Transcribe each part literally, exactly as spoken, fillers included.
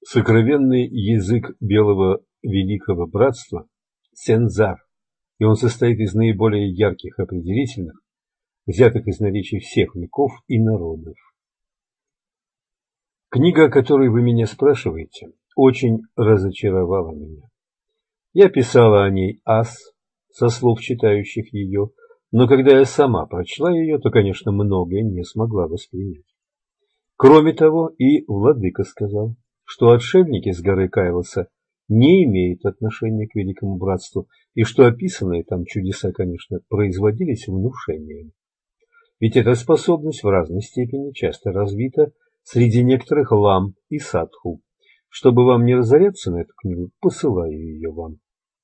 Сокровенный язык Белого Великого Братства – Сензар, и он состоит из наиболее ярких определительных, взятых из наречий всех веков и народов. Книга, о которой вы меня спрашиваете, очень разочаровала меня. Я писала о ней ас, со слов читающих ее, но когда я сама прочла ее, то, конечно, многое не смогла воспринять. Кроме того, и владыка сказал, что отшельники с горы Кайлоса не имеют отношения к Великому Братству, и что описанные там чудеса, конечно, производились внушением. Ведь эта способность в разной степени часто развита среди некоторых лам и садху. Чтобы вам не разоряться на эту книгу, посылаю ее вам.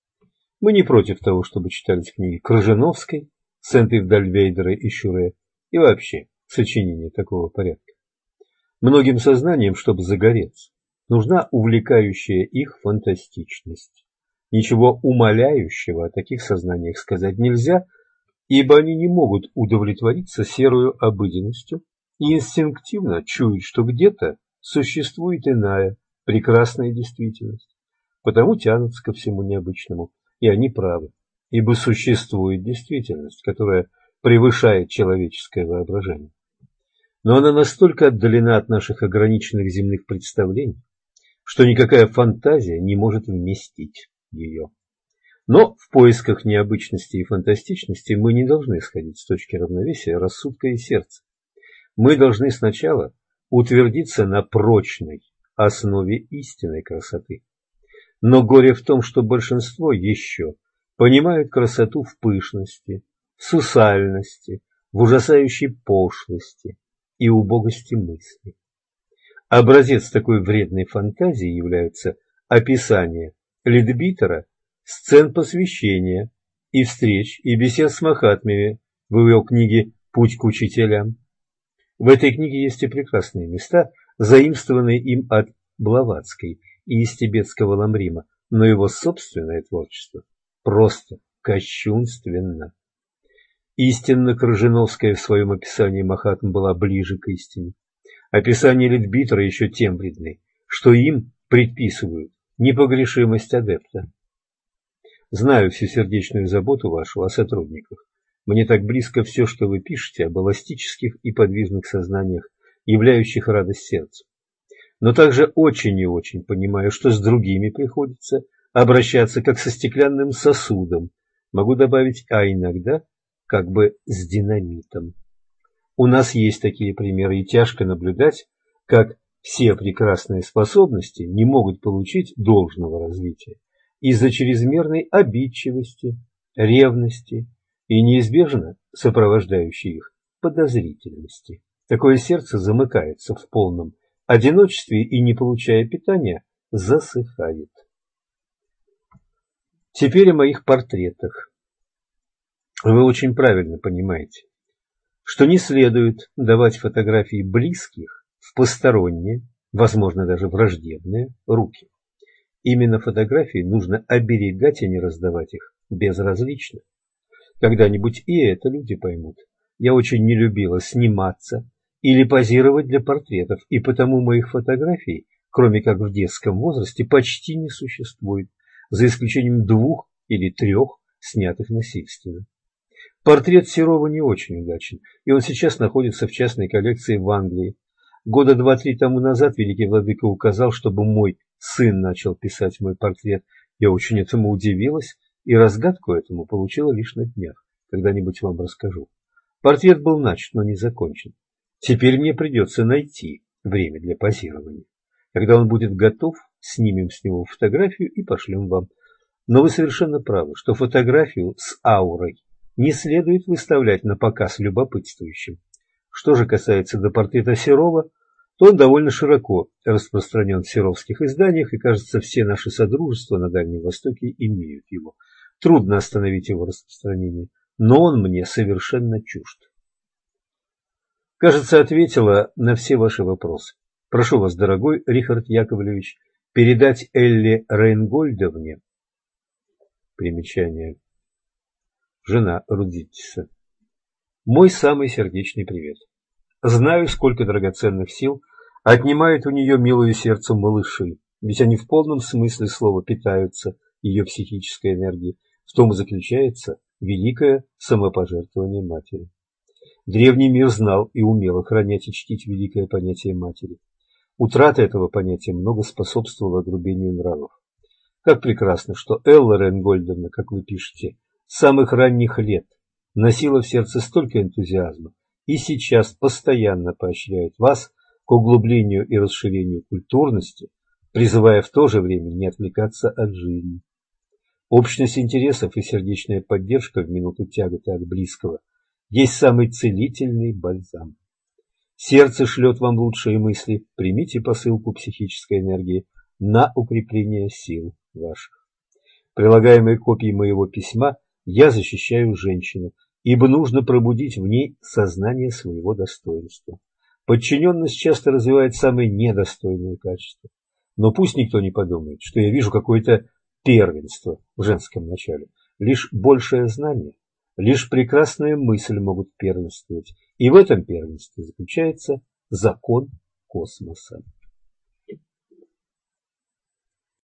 Мы не против того, чтобы читались книги Крыжановской, Сент-Ивдальвейдера и Шюре, и вообще сочинения такого порядка. Многим сознанием, чтобы загореться, нужна увлекающая их фантастичность. Ничего умаляющего о таких сознаниях сказать нельзя, ибо они не могут удовлетвориться серою обыденностью и инстинктивно чуют, что где-то существует иная, прекрасная действительность. Потому тянутся ко всему необычному, и они правы, ибо существует действительность, которая превышает человеческое воображение. Но она настолько отдалена от наших ограниченных земных представлений, что никакая фантазия не может вместить ее. Но в поисках необычности и фантастичности мы не должны сходить с точки равновесия рассудка и сердца. Мы должны сначала утвердиться на прочной основе истинной красоты. Но горе в том, что большинство еще понимают красоту в пышности, в сусальности, в ужасающей пошлости и убогости мысли. Образец такой вредной фантазии являются описания Ледбитера сцен посвящения и встреч и бесед с махатмями в его книге «Путь к учителям». В этой книге есть и прекрасные места, заимствованные им от Блаватской и из тибетского Ламрима, но его собственное творчество просто кощунственно. Истинно Крыжановская в своем описании Махатм была ближе к истине. Описания Ледбитера еще тем вредны, что им предписывают непогрешимость адепта. Знаю всесердечную заботу вашу о сотрудниках. Мне так близко все, что вы пишете об эластических и подвижных сознаниях, являющих радость сердцу. Но также очень и очень понимаю, что с другими приходится обращаться как со стеклянным сосудом, могу добавить, а иногда как бы с динамитом. У нас есть такие примеры, и тяжко наблюдать, как все прекрасные способности не могут получить должного развития из-за чрезмерной обидчивости, ревности и неизбежно сопровождающей их подозрительности. Такое сердце замыкается в полном одиночестве и, не получая питания, засыхает. Теперь о моих портретах. Вы очень правильно понимаете, что не следует давать фотографии близких в посторонние, возможно, даже враждебные руки. Именно фотографии нужно оберегать, а не раздавать их безразлично. Когда-нибудь и это люди поймут. Я очень не любила сниматься или позировать для портретов, и потому моих фотографий, кроме как в детском возрасте, почти не существует, за исключением двух или трех, снятых насильственно. Портрет Серова не очень удачен, и он сейчас находится в частной коллекции в Англии. Года два-три тому назад великий владыка указал, чтобы мой сын начал писать мой портрет. Я очень этому удивилась, и разгадку этому получила лишь на днях. Когда-нибудь вам расскажу. Портрет был начат, но не закончен. Теперь мне придется найти время для позирования. Когда он будет готов, снимем с него фотографию и пошлем вам. Но вы совершенно правы, что фотографию с аурой не следует выставлять на показ любопытствующим. Что же касается до портрета Серова, то он довольно широко распространен в серовских изданиях, и, кажется, все наши содружества на Дальнем Востоке имеют его. Трудно остановить его распространение, но он мне совершенно чужд. Кажется, ответила на все ваши вопросы. Прошу вас, дорогой Рихард Яковлевич, передать Элле Рейнгольдовне, примечание, жена Рудзитиса, мой самый сердечный привет. Знаю, сколько драгоценных сил отнимают у нее милую сердцу малыши, ведь они в полном смысле слова питаются ее психической энергией. В том и заключается великое самопожертвование матери. Древний мир знал и умел охранять и чтить великое понятие матери. Утрата этого понятия много способствовала огрубению нравов. Как прекрасно, что Элла Ренгольдовна, как вы пишете, с самых ранних лет носила в сердце столько энтузиазма и сейчас постоянно поощряет вас к углублению и расширению культурности, призывая в то же время не отвлекаться от жизни. Общность интересов и сердечная поддержка в минуту тяготы от близкого есть самый целительный бальзам. Сердце шлет вам лучшие мысли, примите посылку психической энергии на укрепление сил ваших. Прилагаемой копией моего письма я защищаю женщину, ибо нужно пробудить в ней сознание своего достоинства. Подчиненность часто развивает самые недостойные качества. Но пусть никто не подумает, что я вижу какое-то первенство в женском начале. Лишь большее знание, лишь прекрасная мысль могут первенствовать. И в этом первенстве заключается закон космоса.